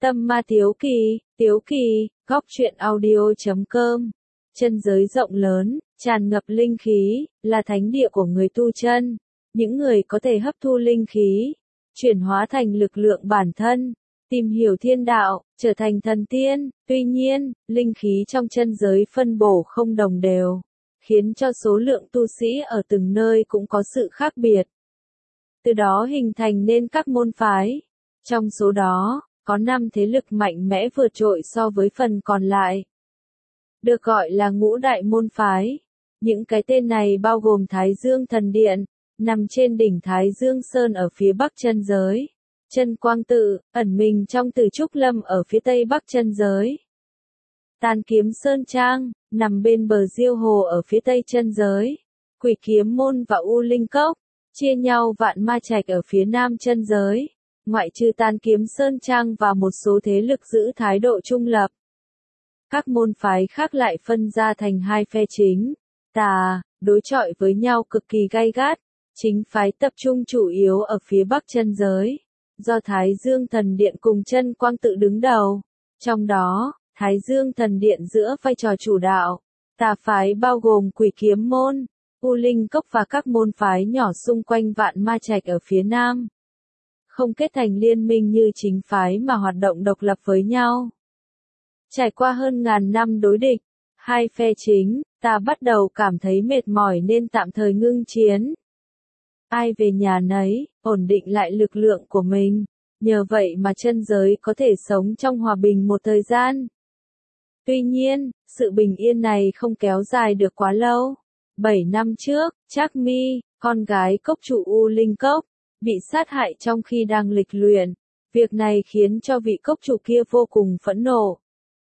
Tâm ma Tiếu Kỳ, góc truyện audio.com. Chân giới rộng lớn, tràn ngập linh khí, là thánh địa của người tu chân. Những người có thể hấp thu linh khí, chuyển hóa thành lực lượng bản thân, tìm hiểu thiên đạo, trở thành thần tiên. Tuy nhiên, linh khí trong chân giới phân bổ không đồng đều, khiến cho số lượng tu sĩ ở từng nơi cũng có sự khác biệt. Từ đó hình thành nên các môn phái. Trong số đó, có 5 thế lực mạnh mẽ vượt trội so với phần còn lại, được gọi là ngũ đại môn phái. Những cái tên này bao gồm Thái Dương Thần Điện, nằm trên đỉnh Thái Dương Sơn ở phía bắc chân giới. Chân Quang Tự, ẩn mình trong Tử Trúc Lâm ở phía tây bắc chân giới. Tàn Kiếm Sơn Trang, nằm bên bờ Diêu Hồ ở phía tây chân giới. Quỷ Kiếm Môn và U Linh Cốc, chia nhau Vạn Ma Trạch ở phía nam chân giới. Ngoại trừ Tàn Kiếm Sơn Trang và một số thế lực giữ thái độ trung lập, các môn phái khác lại phân ra thành 2 phe chính, tà, đối chọi với nhau cực kỳ gay gắt. Chính phái tập trung chủ yếu ở phía bắc chân giới, do Thái Dương Thần Điện cùng Chân Quang Tự đứng đầu. Trong đó, Thái Dương Thần Điện giữa vai trò chủ đạo. Tà phái bao gồm Quỷ Kiếm Môn, U Linh Cốc và các môn phái nhỏ xung quanh Vạn Ma Trạch ở phía nam, không kết thành liên minh như chính phái mà hoạt động độc lập với nhau. Trải qua hơn ngàn năm đối địch, 2 phe chính, ta bắt đầu cảm thấy mệt mỏi nên tạm thời ngưng chiến. Ai về nhà nấy, ổn định lại lực lượng của mình, nhờ vậy mà chân giới có thể sống trong hòa bình một thời gian. Tuy nhiên, sự bình yên này không kéo dài được quá lâu. 7 năm trước, Trác Mi, con gái cốc chủ U Linh Cốc, bị sát hại trong khi đang lịch luyện. Việc này khiến cho vị cốc chủ kia vô cùng phẫn nộ,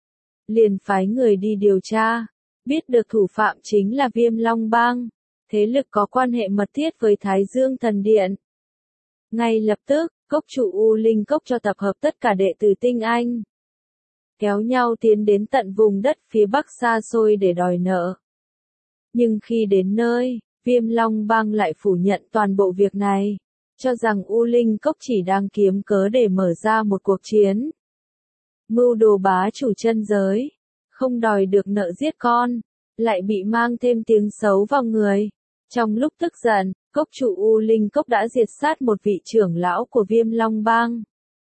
liền phái người đi điều tra. Biết được thủ phạm chính là Viêm Long Bang, thế lực có quan hệ mật thiết với Thái Dương Thần Điện. Ngay lập tức, cốc chủ U Linh Cốc cho tập hợp tất cả đệ tử tinh anh, kéo nhau tiến đến tận vùng đất phía bắc xa xôi để đòi nợ. Nhưng khi đến nơi, Viêm Long Bang lại phủ nhận toàn bộ việc này, cho rằng U Linh Cốc chỉ đang kiếm cớ để mở ra một cuộc chiến. Mưu đồ bá chủ chân giới, không đòi được nợ giết con, lại bị mang thêm tiếng xấu vào người. Trong lúc tức giận, cốc chủ U Linh Cốc đã diệt sát một vị trưởng lão của Viêm Long Bang,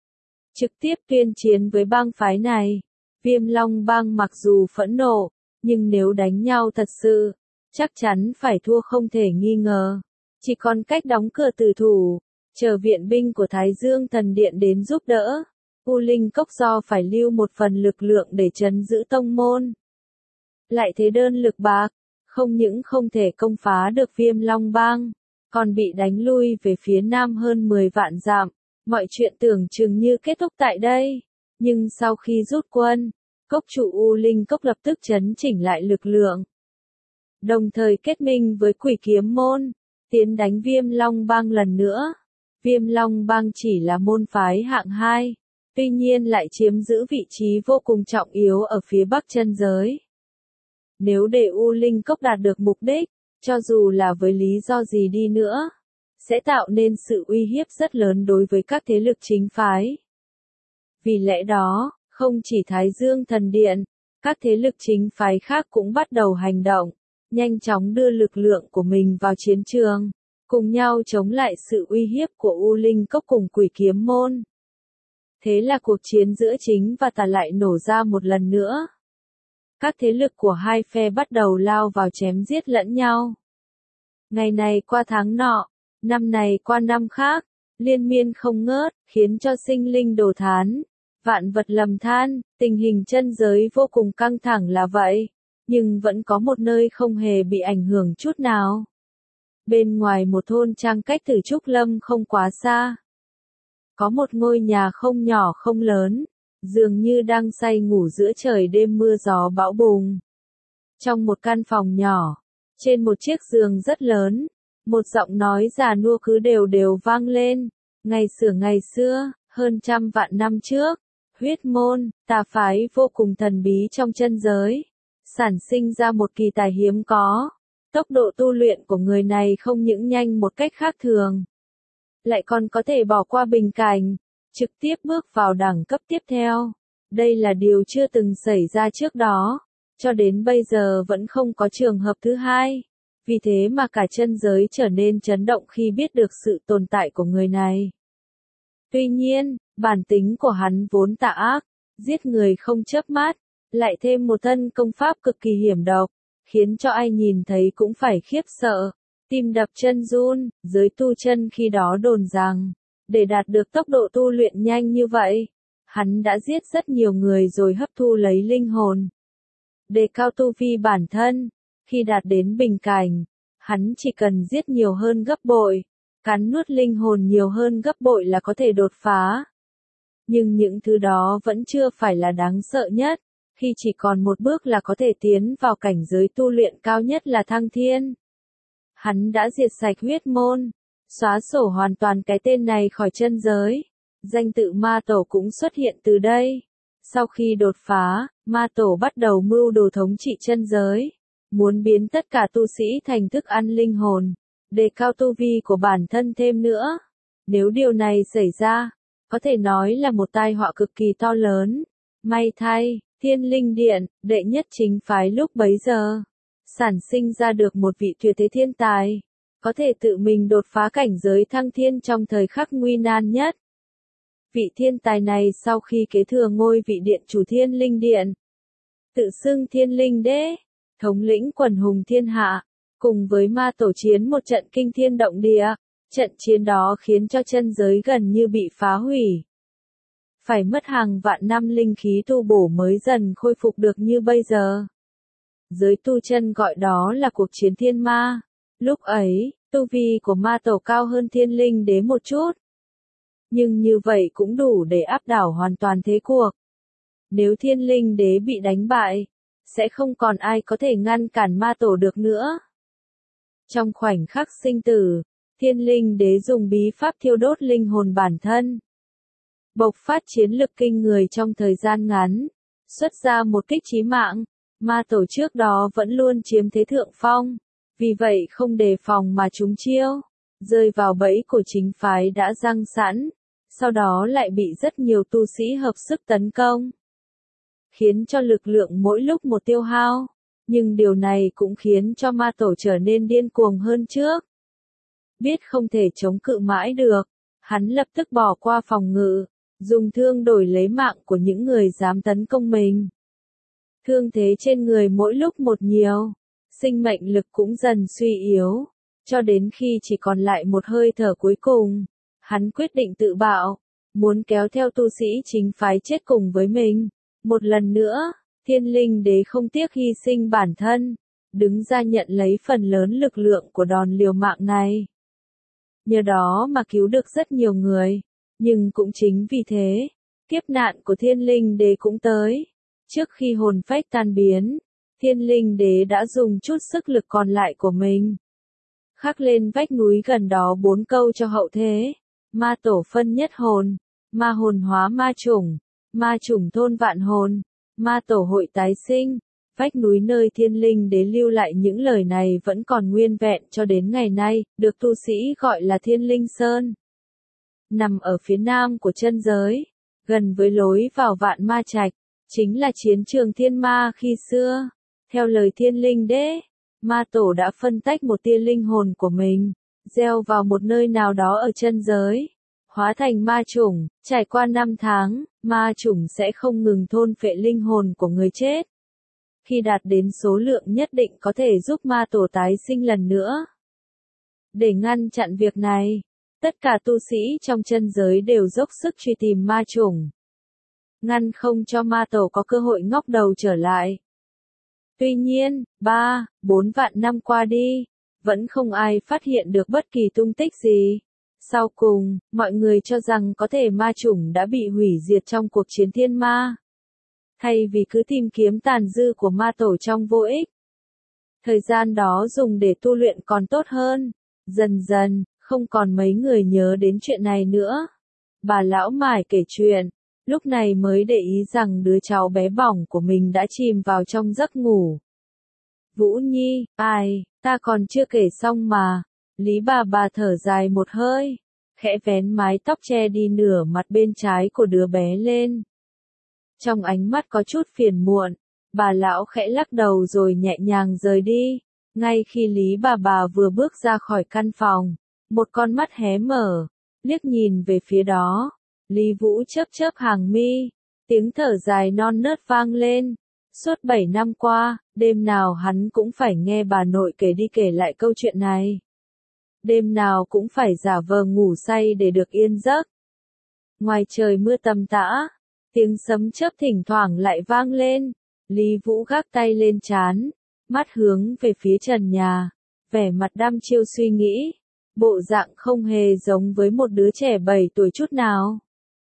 trực tiếp tuyên chiến với bang phái này. Viêm Long Bang mặc dù phẫn nộ, nhưng nếu đánh nhau thật sự, chắc chắn phải thua không thể nghi ngờ. Chỉ còn cách đóng cửa tử thủ, chờ viện binh của Thái Dương Thần Điện đến giúp đỡ. U Linh Cốc do phải lưu một phần lực lượng để trấn giữ tông môn, lại thế đơn lực bạc, không những không thể công phá được Viêm Long Bang, còn bị đánh lui về phía nam hơn 10 vạn dặm. Mọi chuyện tưởng chừng như kết thúc tại đây, nhưng sau khi rút quân, cốc chủ U Linh Cốc lập tức trấn chỉnh lại lực lượng, đồng thời kết minh với Quỷ Kiếm Môn, tiến đánh Viêm Long Bang lần nữa. Viêm Long Bang chỉ là môn phái hạng 2, tuy nhiên lại chiếm giữ vị trí vô cùng trọng yếu ở phía bắc chân giới. Nếu để U Linh Cốc đạt được mục đích, cho dù là với lý do gì đi nữa, sẽ tạo nên sự uy hiếp rất lớn đối với các thế lực chính phái. Vì lẽ đó, không chỉ Thái Dương Thần Điện, các thế lực chính phái khác cũng bắt đầu hành động, nhanh chóng đưa lực lượng của mình vào chiến trường, cùng nhau chống lại sự uy hiếp của U Linh Cốc cùng Quỷ Kiếm Môn. Thế là cuộc chiến giữa chính và tà lại nổ ra một lần nữa. Các thế lực của 2 phe bắt đầu lao vào chém giết lẫn nhau. Ngày này qua tháng nọ, năm này qua năm khác, liên miên không ngớt, khiến cho sinh linh đổ thán, vạn vật lầm than. Tình hình chân giới vô cùng căng thẳng là vậy, nhưng vẫn có một nơi không hề bị ảnh hưởng chút nào. Bên ngoài một thôn trang cách Tử Trúc Lâm không quá xa, có một ngôi nhà không nhỏ không lớn, dường như đang say ngủ giữa trời đêm mưa gió bão bùng. Trong một căn phòng nhỏ, trên một chiếc giường rất lớn, một giọng nói già nua cứ đều đều vang lên. Ngày xưa, hơn 100 vạn năm trước, huyết môn, tà phái vô cùng thần bí trong chân giới, sản sinh ra một kỳ tài hiếm có. Tốc độ tu luyện của người này không những nhanh một cách khác thường, lại còn có thể bỏ qua bình cảnh, trực tiếp bước vào đẳng cấp tiếp theo. Đây là điều chưa từng xảy ra trước đó, cho đến bây giờ vẫn không có trường hợp thứ hai. Vì thế mà cả chân giới trở nên chấn động khi biết được sự tồn tại của người này. Tuy nhiên, bản tính của hắn vốn tà ác, giết người không chớp mắt, lại thêm một thân công pháp cực kỳ hiểm độc, khiến cho ai nhìn thấy cũng phải khiếp sợ, tim đập chân run. Giới tu chân khi đó đồn rằng, để đạt được tốc độ tu luyện nhanh như vậy, hắn đã giết rất nhiều người rồi hấp thu lấy linh hồn. Đề cao tu vi bản thân, khi đạt đến bình cảnh, hắn chỉ cần giết nhiều hơn gấp bội, cắn nuốt linh hồn nhiều hơn gấp bội là có thể đột phá. Nhưng những thứ đó vẫn chưa phải là đáng sợ nhất, khi chỉ còn một bước là có thể tiến vào cảnh giới tu luyện cao nhất là thăng thiên. Hắn đã diệt sạch huyết môn, xóa sổ hoàn toàn cái tên này khỏi chân giới. Danh tự ma tổ cũng xuất hiện từ đây. Sau khi đột phá, ma tổ bắt đầu mưu đồ thống trị chân giới, muốn biến tất cả tu sĩ thành thức ăn linh hồn, đề cao tu vi của bản thân thêm nữa. Nếu điều này xảy ra, có thể nói là một tai họa cực kỳ to lớn. May thay, Thiên Linh Điện, đệ nhất chính phái lúc bấy giờ, sản sinh ra được một vị tuyệt thế thiên tài, có thể tự mình đột phá cảnh giới thăng thiên trong thời khắc nguy nan nhất. Vị thiên tài này sau khi kế thừa ngôi vị điện chủ Thiên Linh Điện, tự xưng Thiên Linh Đế, thống lĩnh quần hùng thiên hạ, cùng với ma tổ chiến một trận kinh thiên động địa. Trận chiến đó khiến cho chân giới gần như bị phá hủy. Phải mất hàng vạn năm linh khí tu bổ mới dần khôi phục được như bây giờ. Giới tu chân gọi đó là cuộc chiến thiên ma. Lúc ấy, tu vi của ma tổ cao hơn Thiên Linh Đế một chút. Nhưng như vậy cũng đủ để áp đảo hoàn toàn thế cuộc. Nếu Thiên Linh Đế bị đánh bại, sẽ không còn ai có thể ngăn cản ma tổ được nữa. Trong khoảnh khắc sinh tử, Thiên Linh Đế dùng bí pháp thiêu đốt linh hồn bản thân, bộc phát chiến lực kinh người trong thời gian ngắn, xuất ra một kích chí mạng. Ma tổ trước đó vẫn luôn chiếm thế thượng phong, vì vậy không đề phòng mà trúng chiêu, rơi vào bẫy của chính phái đã giăng sẵn, sau đó lại bị rất nhiều tu sĩ hợp sức tấn công, khiến cho lực lượng mỗi lúc một tiêu hao. Nhưng điều này cũng khiến cho ma tổ trở nên điên cuồng hơn trước. Biết không thể chống cự mãi được, hắn lập tức bỏ qua phòng ngự, dùng thương đổi lấy mạng của những người dám tấn công mình. Thương thế trên người mỗi lúc một nhiều, sinh mệnh lực cũng dần suy yếu, cho đến khi chỉ còn lại một hơi thở cuối cùng, hắn quyết định tự bạo, muốn kéo theo tu sĩ chính phái chết cùng với mình. Một lần nữa, Thiên Linh Đế không tiếc hy sinh bản thân, đứng ra nhận lấy phần lớn lực lượng của đòn liều mạng này. Nhờ đó mà cứu được rất nhiều người, nhưng cũng chính vì thế, kiếp nạn của Thiên Linh Đế cũng tới. Trước khi hồn phách tan biến, Thiên Linh Đế đã dùng chút sức lực còn lại của mình, khắc lên vách núi gần đó 4 câu cho hậu thế: ma tổ phân nhất hồn, ma hồn hóa ma chủng thôn vạn hồn, ma tổ hội tái sinh. Vách núi nơi Thiên Linh Đế lưu lại những lời này vẫn còn nguyên vẹn cho đến ngày nay, được tu sĩ gọi là Thiên Linh Sơn. Nằm ở phía nam của chân giới, gần với lối vào Vạn Ma Trạch, chính là chiến trường thiên ma khi xưa. Theo lời Thiên Linh Đế, ma tổ đã phân tách một tia linh hồn của mình, gieo vào một nơi nào đó ở chân giới, hóa thành ma chủng. Trải qua 5 tháng, ma chủng sẽ không ngừng thôn phệ linh hồn của người chết. Khi đạt đến số lượng nhất định có thể giúp ma tổ tái sinh lần nữa. Để ngăn chặn việc này, tất cả tu sĩ trong chân giới đều dốc sức truy tìm ma chủng, ngăn không cho ma tổ có cơ hội ngóc đầu trở lại. Tuy nhiên, 3-4 vạn năm qua đi, vẫn không ai phát hiện được bất kỳ tung tích gì. Sau cùng, mọi người cho rằng có thể ma chủng đã bị hủy diệt trong cuộc chiến thiên ma. Thay vì cứ tìm kiếm tàn dư của ma tổ trong vô ích, thời gian đó dùng để tu luyện còn tốt hơn. Dần dần, không còn mấy người nhớ đến chuyện này nữa. Bà lão mải kể chuyện, lúc này mới để ý rằng đứa cháu bé bỏng của mình đã chìm vào trong giấc ngủ. Vũ Nhi, ai, ta còn chưa kể xong mà. Lý bà thở dài một hơi, khẽ vén mái tóc che đi nửa mặt bên trái của đứa bé lên. Trong ánh mắt có chút phiền muộn, bà lão khẽ lắc đầu rồi nhẹ nhàng rời đi. Ngay khi Lý bà vừa bước ra khỏi căn phòng, một con mắt hé mở, liếc nhìn về phía đó. Lý Vũ chớp chớp hàng mi, tiếng thở dài non nớt vang lên. Suốt 7 năm qua, đêm nào hắn cũng phải nghe bà nội kể đi kể lại câu chuyện này. Đêm nào cũng phải giả vờ ngủ say để được yên giấc. Ngoài trời mưa tầm tã, tiếng sấm chớp thỉnh thoảng lại vang lên. Lý Vũ gác tay lên trán, mắt hướng về phía trần nhà, vẻ mặt đăm chiêu suy nghĩ, bộ dạng không hề giống với một đứa trẻ 7 tuổi chút nào.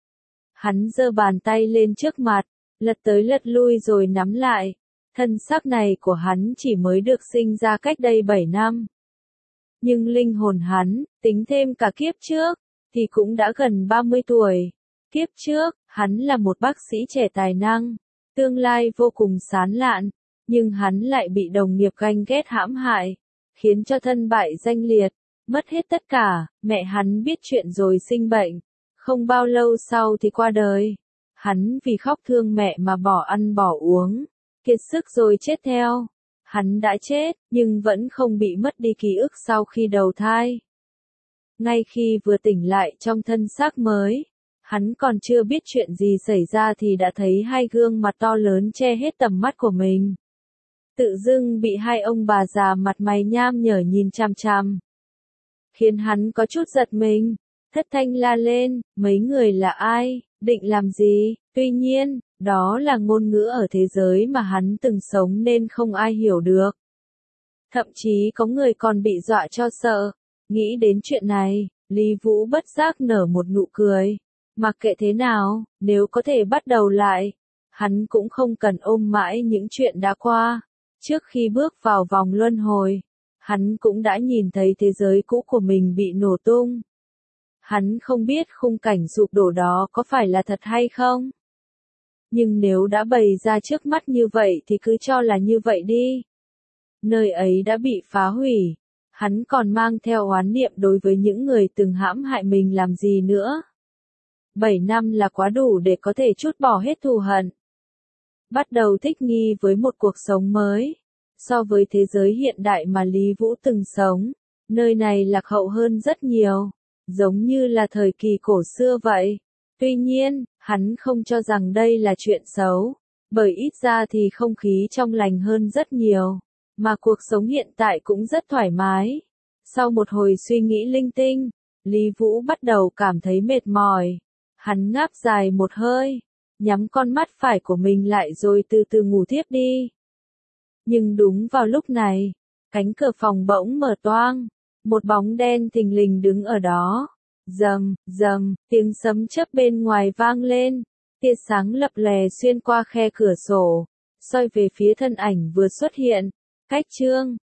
Hắn giơ bàn tay lên trước mặt, lật tới lật lui rồi nắm lại. Thân xác này của hắn chỉ mới được sinh ra cách đây 7 năm. Nhưng linh hồn hắn, tính thêm cả kiếp trước, thì cũng đã gần 30 tuổi. Kiếp trước, hắn là một bác sĩ trẻ tài năng, tương lai vô cùng sáng lạn, nhưng hắn lại bị đồng nghiệp ganh ghét hãm hại, khiến cho thân bại danh liệt, mất hết tất cả. Mẹ hắn biết chuyện rồi sinh bệnh, không bao lâu sau thì qua đời. Hắn vì khóc thương mẹ mà bỏ ăn bỏ uống, kiệt sức rồi chết theo. Hắn đã chết, nhưng vẫn không bị mất đi ký ức sau khi đầu thai. Ngay khi vừa tỉnh lại trong thân xác mới, hắn còn chưa biết chuyện gì xảy ra thì đã thấy hai gương mặt to lớn che hết tầm mắt của mình. Tự dưng bị hai ông bà già mặt mày nham nhở nhìn chằm chằm, khiến hắn có chút giật mình, thất thanh la lên, mấy người là ai, định làm gì? Tuy nhiên, đó là ngôn ngữ ở thế giới mà hắn từng sống nên không ai hiểu được. Thậm chí có người còn bị dọa cho sợ. Nghĩ đến chuyện này, Lý Vũ bất giác nở một nụ cười. Mặc kệ thế nào, nếu có thể bắt đầu lại, hắn cũng không cần ôm mãi những chuyện đã qua. Trước khi bước vào vòng luân hồi, hắn cũng đã nhìn thấy thế giới cũ của mình bị nổ tung. Hắn không biết khung cảnh sụp đổ đó có phải là thật hay không. Nhưng nếu đã bày ra trước mắt như vậy thì cứ cho là như vậy đi. Nơi ấy đã bị phá hủy, hắn còn mang theo oán niệm đối với những người từng hãm hại mình làm gì nữa. 7 năm là quá đủ để có thể trút bỏ hết thù hận. Bắt đầu thích nghi với một cuộc sống mới. So với thế giới hiện đại mà Lý Vũ từng sống, nơi này lạc hậu hơn rất nhiều, giống như là thời kỳ cổ xưa vậy. Tuy nhiên, hắn không cho rằng đây là chuyện xấu, bởi ít ra thì không khí trong lành hơn rất nhiều, mà cuộc sống hiện tại cũng rất thoải mái. Sau một hồi suy nghĩ linh tinh, Lý Vũ bắt đầu cảm thấy mệt mỏi. Hắn ngáp dài một hơi, nhắm con mắt phải của mình lại rồi từ từ ngủ thiếp đi. Nhưng đúng vào lúc này, cánh cửa phòng bỗng mở toang, một bóng đen thình lình đứng ở đó. Rầm, rầm, tiếng sấm chớp bên ngoài vang lên, tia sáng lập lè xuyên qua khe cửa sổ, soi về phía thân ảnh vừa xuất hiện. Cách Trương,